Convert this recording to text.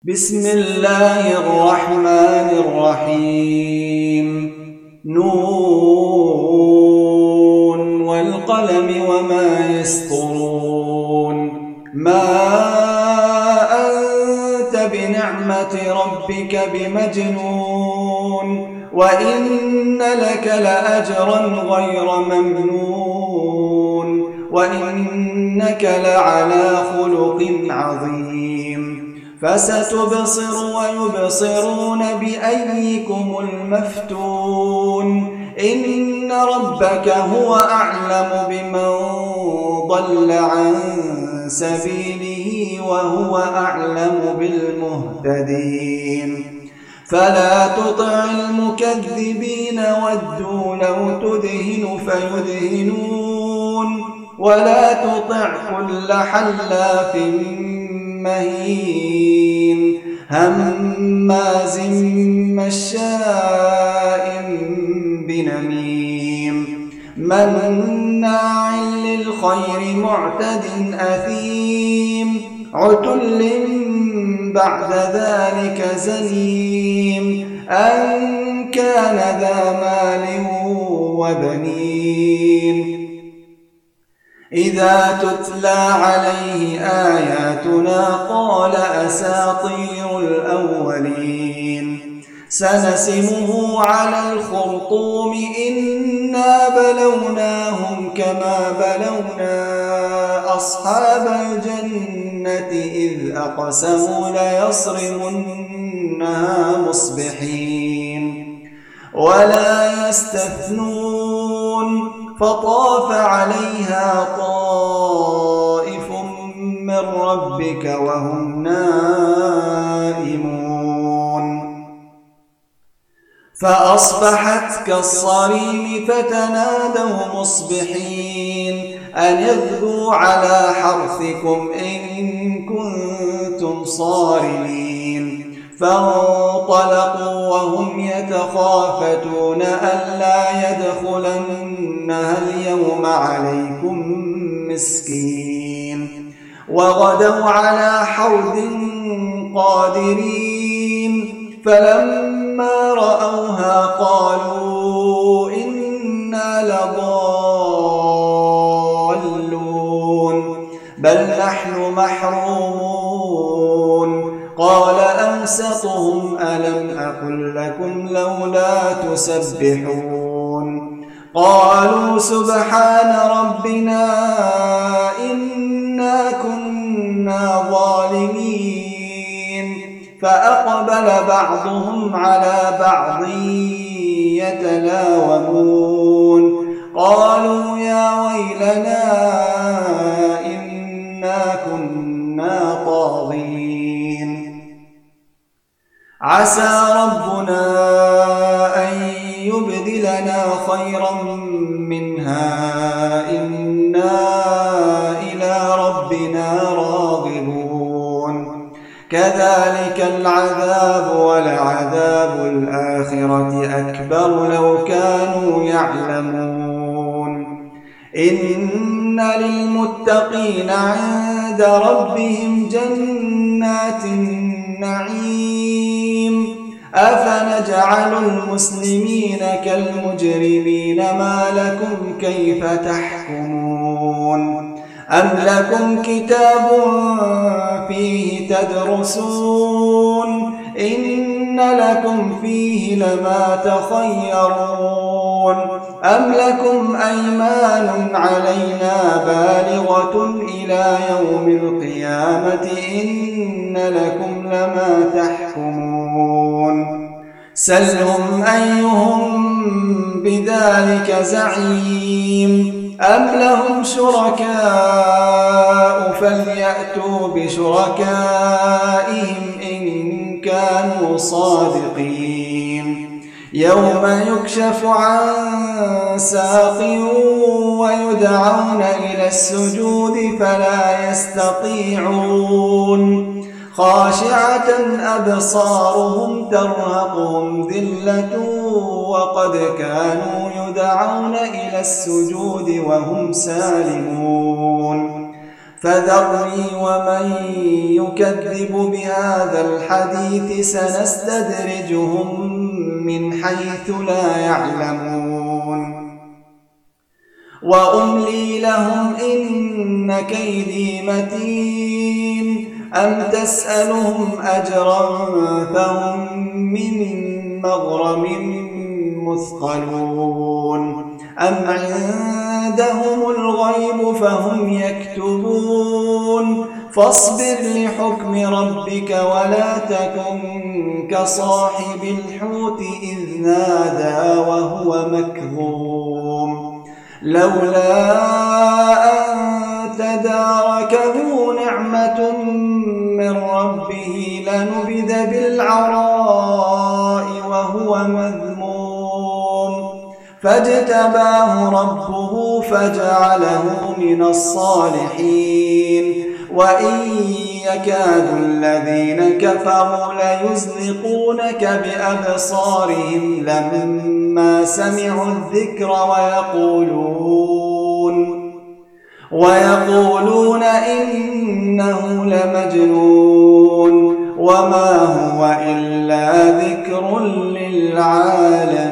بسم الله الرحمن الرحيم نون والقلم وما يسطرون ما أنت بنعمة ربك بمجنون وإن لك لأجرا غير ممنون وإنك لعلى خلق عظيم فستبصر ويبصرون بأيكم المفتون إن ربك هو أعلم بمن ضل عن سبيله وهو أعلم بالمهتدين فلا تطع المكذبين ودوا لو تدهن فيدهنون ولا تطع كل حلاف مهين هماز مشاء بنميم مناع للخير معتد أثيم عتل بعد ذلك زنيم أن كان ذا مال وبنين إذا تتلى عليه آياتنا قال أساطير الأولين سنسمه على الخرطوم إنا بلوناهم كما بلونا أصحاب الجنة إذ أقسموا ليصرمنها مصبحين ولا يستثنون فطاف عليها طائف من ربك وهم نائمون فأصبحت كالصريم فتنادوا مصبحين أن اغدوا على حرثكم إن كنتم صارمين فانطلقوا وهم يتخافتون ألا يدخلنها اليوم عليكم مسكين وغدوا على حرد قادرين فلما رأوها قالوا إنا لضالون بل نحن محرومون قال أنسطهم ألم أقل لكم لولا تسبحون قالوا سبحان ربنا إنا كنا ظالمين فأقبل بعضهم على بعض يتلاومون قالوا يا ويلنا إنا كنا طاغين عسى ربنا أن يبدلنا خيرا منها إنا إلى ربنا راغبون كذلك العذاب ولعذاب الآخرة أكبر لو كانوا يعلمون إن للمتقين عند ربهم جنات النعيم أفنجعل المسلمين كالمجرمين ما لكم كيف تحكمون أم لكم كتاب فيه تدرسون إن لكم فيه لما تخيرون أم لكم أيمان علينا بالغة إلى يوم القيامة إن لكم لما تحكمون سلهم أيهم بذلك زعيم أم لهم شركاء فليأتوا بشركائهم إن كانوا صادقين يوم يكشف عن ساق ويدعون إلى السجود فلا يستطيعون خاشعة أبصارهم ترهقهم ذلة وقد كانوا يدعون إلى السجود وهم سالمون فذرني ومن يكذب بهذا الحديث سنستدرجهم من حيث لا يعلمون وأملي لهم إن كيدي متين أم تسألهم أجرا فهم من مغرم مثقلون أم عندهم الغيب فهم يكتبون فاصبر لحكم ربك ولا تكن كصاحب الحوت إذ نادى وهو مكظوم لولا أن تداركه نعمة من ربه لنبذ بالعراء وهو مذموم فاجتباه ربه فجعله من الصالحين وإن يكاد الذين كفروا ليزلقونك بأبصارهم لما سمعوا الذكر ويقولون إنه لمجنون وما هو إلا ذكر للعالمين.